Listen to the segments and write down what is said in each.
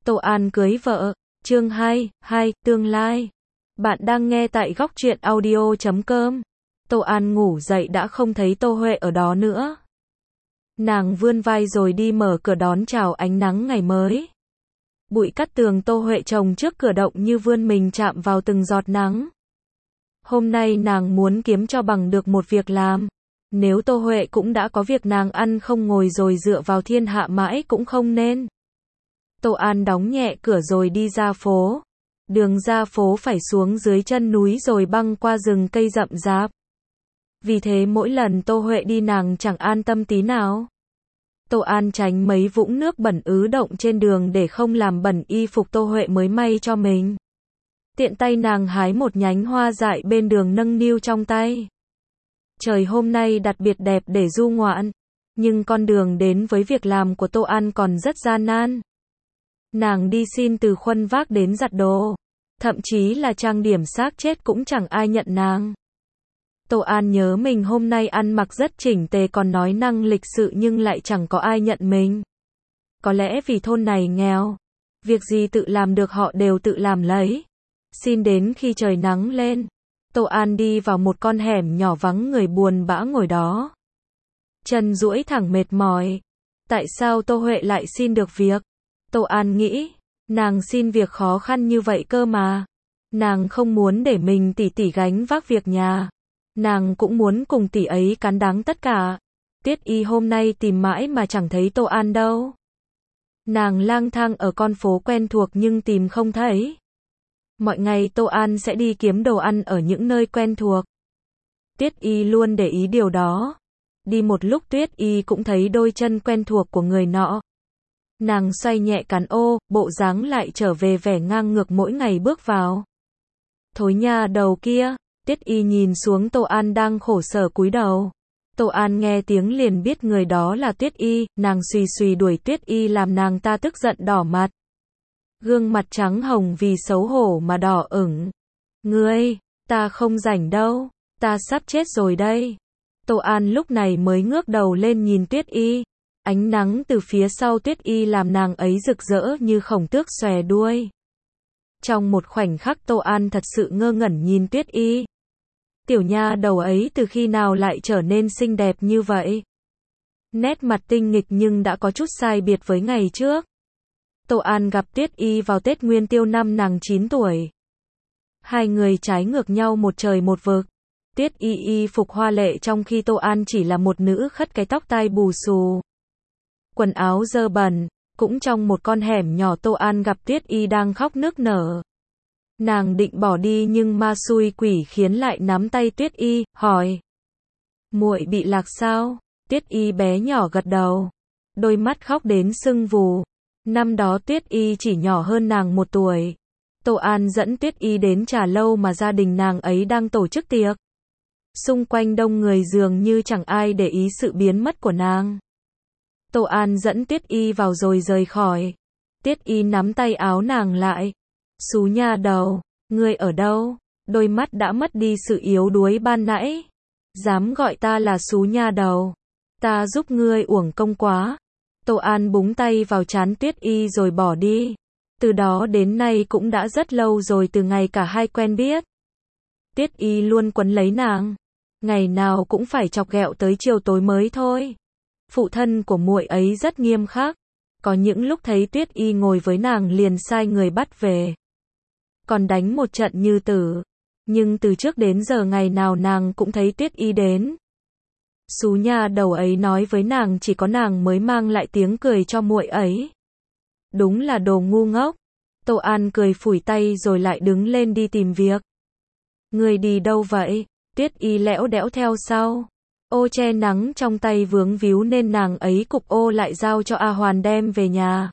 Tô An cưới vợ, chương 2, tương lai. Bạn đang nghe tại góc truyện audio.com. Tô An ngủ dậy đã không thấy Tô Huệ ở đó nữa. Nàng vươn vai rồi đi mở cửa đón chào ánh nắng ngày mới. Bụi cát tường Tô Huệ trồng trước cửa động như vươn mình chạm vào từng giọt nắng. Hôm nay nàng muốn kiếm cho bằng được một việc làm. Nếu Tô Huệ cũng đã có việc nàng ăn không ngồi rồi dựa vào thiên hạ mãi cũng không nên. Tô An đóng nhẹ cửa rồi đi ra phố. Đường ra phố phải xuống dưới chân núi rồi băng qua rừng cây rậm rạp. Vì thế mỗi lần Tô Huệ đi nàng chẳng an tâm tí nào. Tô An tránh mấy vũng nước bẩn ứ động trên đường để không làm bẩn y phục Tô Huệ mới may cho mình. Tiện tay nàng hái một nhánh hoa dại bên đường nâng niu trong tay. Trời hôm nay đặc biệt đẹp để du ngoạn, nhưng con đường đến với việc làm của Tô An còn rất gian nan. Nàng đi xin từ khuân vác đến giặt đồ, thậm chí là trang điểm xác chết cũng chẳng ai nhận nàng. Tô An nhớ mình hôm nay ăn mặc rất chỉnh tề còn nói năng lịch sự nhưng lại chẳng có ai nhận mình. Có lẽ vì thôn này nghèo, việc gì tự làm được họ đều tự làm lấy. Xin đến khi trời nắng lên, Tô An đi vào một con hẻm nhỏ vắng người buồn bã ngồi đó. Chân duỗi thẳng mệt mỏi. Tại sao Tô Huệ lại xin được việc? Tô An nghĩ, nàng xin việc khó khăn như vậy cơ mà. Nàng không muốn để mình tỉ gánh vác việc nhà. Nàng cũng muốn cùng tỷ ấy cán đáng tất cả. Tiết Y hôm nay tìm mãi mà chẳng thấy Tô An đâu. Nàng lang thang ở con phố quen thuộc nhưng tìm không thấy. Mọi ngày Tô An sẽ đi kiếm đồ ăn ở những nơi quen thuộc. Tiết Y luôn để ý điều đó. Đi một lúc Tiết Y cũng thấy đôi chân quen thuộc của người nọ. Nàng xoay nhẹ cán ô, bộ dáng lại trở về vẻ ngang ngược mỗi ngày bước vào. Thối nha đầu kia, Tiết Y nhìn xuống Tô An đang khổ sở cúi đầu. Tô An nghe tiếng liền biết người đó là Tiết Y, nàng xùy đuổi Tiết Y làm nàng ta tức giận đỏ mặt. Gương mặt trắng hồng vì xấu hổ mà đỏ ửng. Ngươi, ta không rảnh đâu, ta sắp chết rồi đây. Tô An lúc này mới ngước đầu lên nhìn Tiết Y. Ánh nắng từ phía sau Tiết Y làm nàng ấy rực rỡ như khổng tước xòe đuôi. Trong một khoảnh khắc Tô An thật sự ngơ ngẩn nhìn Tiết Y. Tiểu nha đầu ấy từ khi nào lại trở nên xinh đẹp như vậy? Nét mặt tinh nghịch nhưng đã có chút sai biệt với ngày trước. Tô An gặp Tiết Y vào Tết Nguyên Tiêu năm nàng 9 tuổi. Hai người trái ngược nhau một trời một vực. Tiết Y y phục hoa lệ trong khi Tô An chỉ là một nữ khất cái tóc tai bù xù. Quần áo dơ bẩn, cũng trong một con hẻm nhỏ Tô An gặp Tiết Y đang khóc nức nở. Nàng định bỏ đi nhưng ma xui quỷ khiến lại nắm tay Tiết Y, hỏi. Muội bị lạc sao? Tiết Y bé nhỏ gật đầu. Đôi mắt khóc đến sưng vù. Năm đó Tiết Y chỉ nhỏ hơn nàng 1 tuổi. Tô An dẫn Tiết Y đến trà lâu mà gia đình nàng ấy đang tổ chức tiệc. Xung quanh đông người dường như chẳng ai để ý sự biến mất của nàng. Tô An dẫn Tiết Y vào rồi rời khỏi. Tiết Y nắm tay áo nàng lại. Xú nha đầu, ngươi ở đâu? Đôi mắt đã mất đi sự yếu đuối ban nãy. Dám gọi ta là xú nha đầu. Ta giúp ngươi uổng công quá. Tô An búng tay vào trán Tiết Y rồi bỏ đi. Từ đó đến nay cũng đã rất lâu rồi từ ngày cả hai quen biết. Tiết Y luôn quấn lấy nàng. Ngày nào cũng phải chọc ghẹo tới chiều tối mới thôi. Phụ thân của muội ấy rất nghiêm khắc. Có những lúc thấy Tiết Y ngồi với nàng liền sai người bắt về. Còn đánh một trận như tử. Nhưng từ trước đến giờ ngày nào nàng cũng thấy Tiết Y đến. Xú nha đầu ấy nói với nàng chỉ có nàng mới mang lại tiếng cười cho muội ấy. Đúng là đồ ngu ngốc. Tô An cười phủi tay rồi lại đứng lên đi tìm việc. Người đi đâu vậy? Tiết Y lẽo đẽo theo sau. Ô che nắng trong tay vướng víu nên nàng ấy cục ô lại giao cho A Hoàn đem về nhà.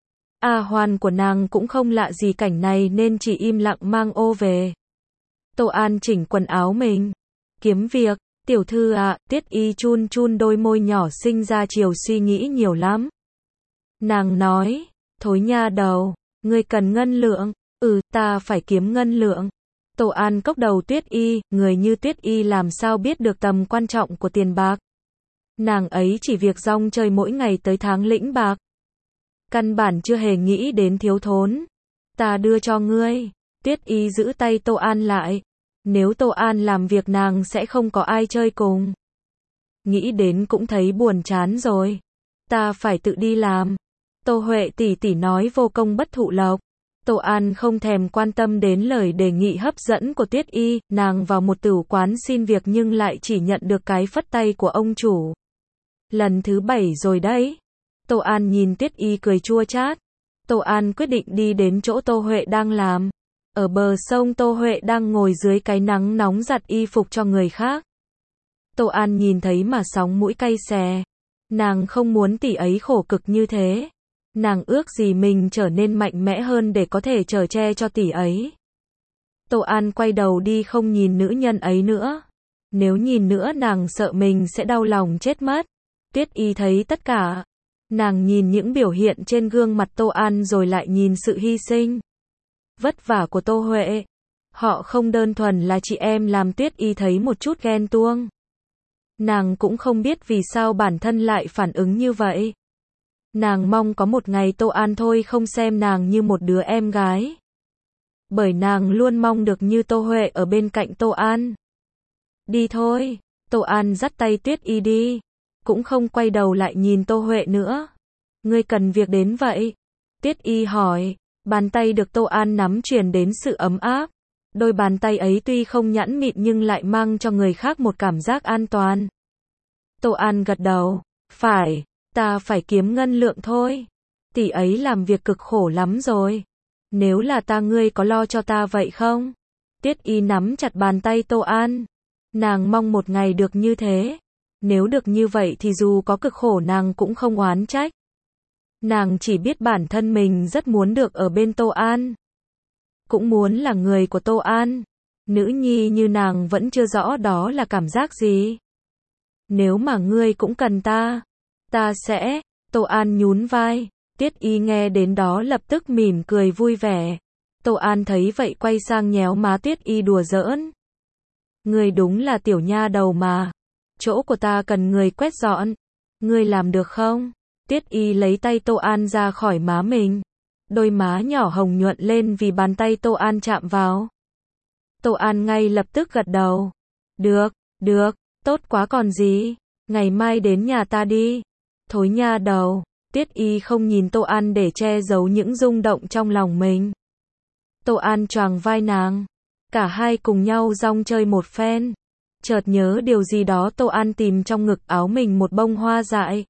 A Hoàn của nàng cũng không lạ gì cảnh này nên chỉ im lặng mang ô về. Tô An chỉnh quần áo mình. Kiếm việc, tiểu thư ạ, Tiết Y chun chun đôi môi nhỏ sinh ra chiều suy nghĩ nhiều lắm. Nàng nói, thối nha đầu, ngươi cần ngân lượng, ta phải kiếm ngân lượng. Tô An cốc đầu Tiết Y, người như Tiết Y làm sao biết được tầm quan trọng của tiền bạc. Nàng ấy chỉ việc rong chơi mỗi ngày tới tháng lĩnh bạc. căn bản chưa hề nghĩ đến thiếu thốn. Ta đưa cho ngươi. Tuyết Y giữ tay Tô An lại. Nếu Tô An làm việc nàng sẽ không có ai chơi cùng. Nghĩ đến cũng thấy buồn chán rồi. Ta phải tự đi làm. Tô Huệ tỷ tỷ nói vô công bất thụ lộc. Tô An không thèm quan tâm đến lời đề nghị hấp dẫn của Tuyết Y, nàng vào một tửu quán xin việc nhưng lại chỉ nhận được cái phất tay của ông chủ. Lần thứ 7 rồi đấy. Tô An nhìn Tuyết Y cười chua chát. Tô An quyết định đi đến chỗ Tô Huệ đang làm. Ở bờ sông Tô Huệ đang ngồi dưới cái nắng nóng giặt y phục cho người khác. Tô An nhìn thấy mà sóng mũi cay xè. Nàng không muốn tỷ ấy khổ cực như thế. Nàng ước gì mình trở nên mạnh mẽ hơn để có thể chở che cho tỷ ấy. Tô An quay đầu đi không nhìn nữ nhân ấy nữa. Nếu nhìn nữa nàng sợ mình sẽ đau lòng chết mất. Tuyết Y thấy tất cả. Nàng nhìn những biểu hiện trên gương mặt Tô An rồi lại nhìn sự hy sinh, vất vả của Tô Huệ. Họ không đơn thuần là chị em làm Tuyết Y thấy một chút ghen tuông. Nàng cũng không biết vì sao bản thân lại phản ứng như vậy. Nàng mong có một ngày Tô An thôi không xem nàng như một đứa em gái. Bởi nàng luôn mong được như Tô Huệ ở bên cạnh Tô An. Đi thôi. Tô An dắt tay Tuyết Y đi. Cũng không quay đầu lại nhìn Tô Huệ nữa. Ngươi cần việc đến vậy? Tuyết Y hỏi. Bàn tay được Tô An nắm truyền đến sự ấm áp. Đôi bàn tay ấy tuy không nhẵn mịn nhưng lại mang cho người khác một cảm giác an toàn. Tô An gật đầu. Phải, ta phải kiếm ngân lượng thôi. Tỷ ấy làm việc cực khổ lắm rồi. Nếu là ta ngươi có lo cho ta vậy không? Tuyết Y nắm chặt bàn tay Tô An. Nàng mong một ngày được như thế. Nếu được như vậy thì dù có cực khổ nàng cũng không oán trách. Nàng chỉ biết bản thân mình rất muốn được ở bên Tô An. Cũng muốn là người của Tô An. Nữ nhi như nàng vẫn chưa rõ đó là cảm giác gì. Nếu mà ngươi cũng cần ta sẽ. Tô An nhún vai. Tuyết Y nghe đến đó lập tức mỉm cười vui vẻ. Tô An thấy vậy quay sang nhéo má Tuyết Y đùa giỡn. Ngươi đúng là tiểu nha đầu mà. Chỗ của ta cần người quét dọn. Ngươi làm được không? Tuyết Y lấy tay Tô An ra khỏi má mình. Đôi má nhỏ hồng nhuận lên vì bàn tay Tô An chạm vào. Tô An ngay lập tức gật đầu. Được, tốt quá còn gì. Ngày mai đến nhà ta đi. Thối nha đầu. Tuyết Y không nhìn Tô An để che giấu những rung động trong lòng mình. Tô An choàng vai nàng. Cả hai cùng nhau rong chơi một phen. Chợt nhớ điều gì đó Tô An tìm trong ngực áo mình một bông hoa dại.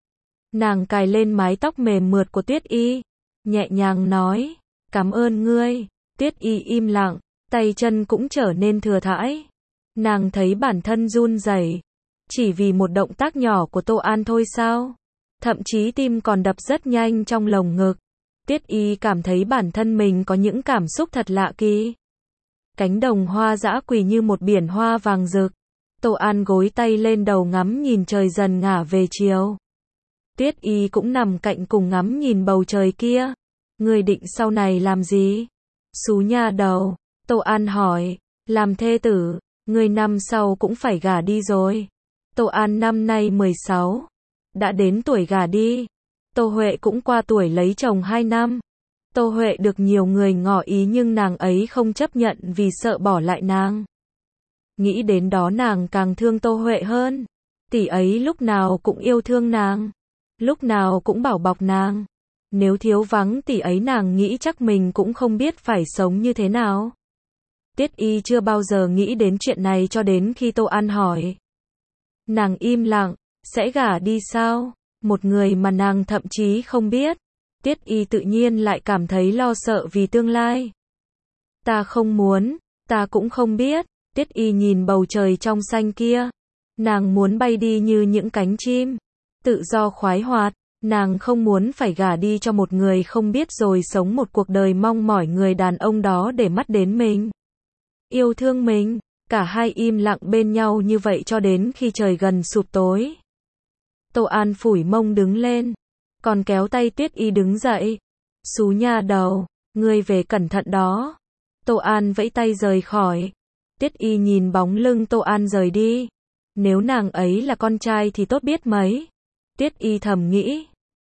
Nàng cài lên mái tóc mềm mượt của Tuyết Y. Nhẹ nhàng nói. Cảm ơn ngươi. Tuyết Y im lặng. Tay chân cũng trở nên thừa thãi. Nàng thấy bản thân run rẩy. Chỉ vì một động tác nhỏ của Tô An thôi sao? Thậm chí tim còn đập rất nhanh trong lồng ngực. Tuyết Y cảm thấy bản thân mình có những cảm xúc thật lạ kỳ. Cánh đồng hoa dã quỳ như một biển hoa vàng rực. Tô An gối tay lên đầu ngắm nhìn trời dần ngả về chiều. Tuyết Y cũng nằm cạnh cùng ngắm nhìn bầu trời kia. Ngươi định sau này làm gì? Xú nha đầu. Tô An hỏi. Làm thê tử. Ngươi năm sau cũng phải gả đi rồi. Tô An năm nay 16. Đã đến tuổi gả đi. Tô Huệ cũng qua tuổi lấy chồng 2 năm. Tô Huệ được nhiều người ngỏ ý nhưng nàng ấy không chấp nhận vì sợ bỏ lại nàng. Nghĩ đến đó nàng càng thương Tô Huệ hơn. Tỷ ấy lúc nào cũng yêu thương nàng. Lúc nào cũng bảo bọc nàng. Nếu thiếu vắng tỷ ấy nàng nghĩ chắc mình cũng không biết phải sống như thế nào. Tuyết Y chưa bao giờ nghĩ đến chuyện này cho đến khi Tô An hỏi. Nàng im lặng. Sẽ gả đi sao? Một người mà nàng thậm chí không biết. Tuyết Y tự nhiên lại cảm thấy lo sợ vì tương lai. Ta không muốn, ta cũng không biết. Tuyết Y nhìn bầu trời trong xanh kia. Nàng muốn bay đi như những cánh chim. Tự do khoái hoạt. Nàng không muốn phải gả đi cho một người không biết rồi sống một cuộc đời mong mỏi người đàn ông đó để mắt đến mình. Yêu thương mình. Cả hai im lặng bên nhau như vậy cho đến khi trời gần sụp tối. Tô An phủi mông đứng lên. Còn kéo tay Tuyết Y đứng dậy. Xú nha đầu. Ngươi về cẩn thận đó. Tô An vẫy tay rời khỏi. Tuyết Y nhìn bóng lưng Tô An rời đi. Nếu nàng ấy là con trai thì tốt biết mấy. Tuyết Y thầm nghĩ.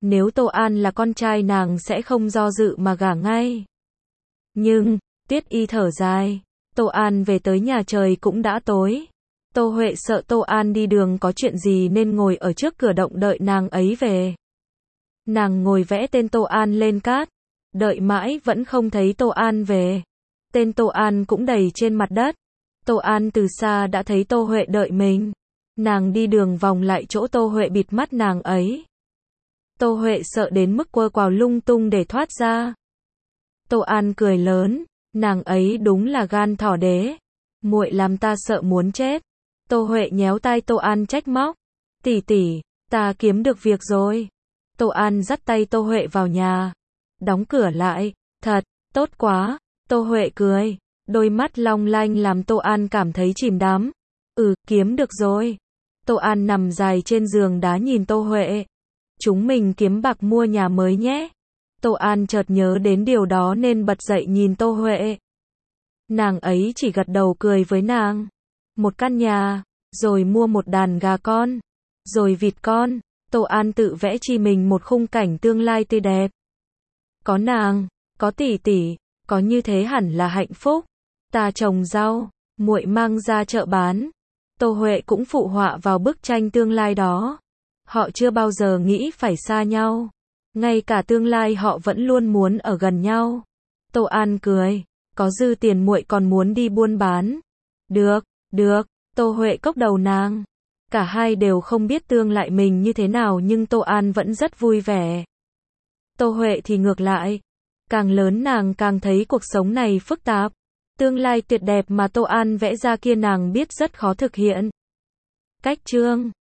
Nếu Tô An là con trai nàng sẽ không do dự mà gả ngay. Nhưng, Tiết Y thở dài. Tô An về tới nhà trời cũng đã tối. Tô Huệ sợ Tô An đi đường có chuyện gì nên ngồi ở trước cửa động đợi nàng ấy về. Nàng ngồi vẽ tên Tô An lên cát. Đợi mãi vẫn không thấy Tô An về. Tên Tô An cũng đầy trên mặt đất. Tô An từ xa đã thấy Tô Huệ đợi mình. Nàng đi đường vòng lại chỗ Tô Huệ bịt mắt nàng ấy. Tô Huệ sợ đến mức quơ quào lung tung để thoát ra. Tô An cười lớn, nàng ấy đúng là gan thỏ đế. Muội làm ta sợ muốn chết. Tô Huệ nhéo tai Tô An trách móc. Tỷ tỷ, ta kiếm được việc rồi. Tô An dắt tay Tô Huệ vào nhà. Đóng cửa lại. Thật, tốt quá. Tô Huệ cười. Đôi mắt long lanh làm Tô An cảm thấy chìm đắm. Kiếm được rồi. Tô An nằm dài trên giường đá nhìn Tô Huệ. Chúng mình kiếm bạc mua nhà mới nhé. Tô An chợt nhớ đến điều đó nên bật dậy nhìn Tô Huệ. Nàng ấy chỉ gật đầu cười với nàng. Một căn nhà, rồi mua một đàn gà con, rồi vịt con. Tô An tự vẽ chi mình một khung cảnh tương lai tươi đẹp. Có nàng, có tỷ tỷ, có như thế hẳn là hạnh phúc. Ta trồng rau, muội mang ra chợ bán. Tô Huệ cũng phụ họa vào bức tranh tương lai đó. Họ chưa bao giờ nghĩ phải xa nhau. Ngay cả tương lai họ vẫn luôn muốn ở gần nhau. Tô An cười. Có dư tiền muội còn muốn đi buôn bán. Được, được. Tô Huệ cốc đầu nàng. Cả hai đều không biết tương lai mình như thế nào nhưng Tô An vẫn rất vui vẻ. Tô Huệ thì ngược lại. Càng lớn nàng càng thấy cuộc sống này phức tạp. Tương lai tuyệt đẹp mà Tô An vẽ ra kia nàng biết rất khó thực hiện. Cách chương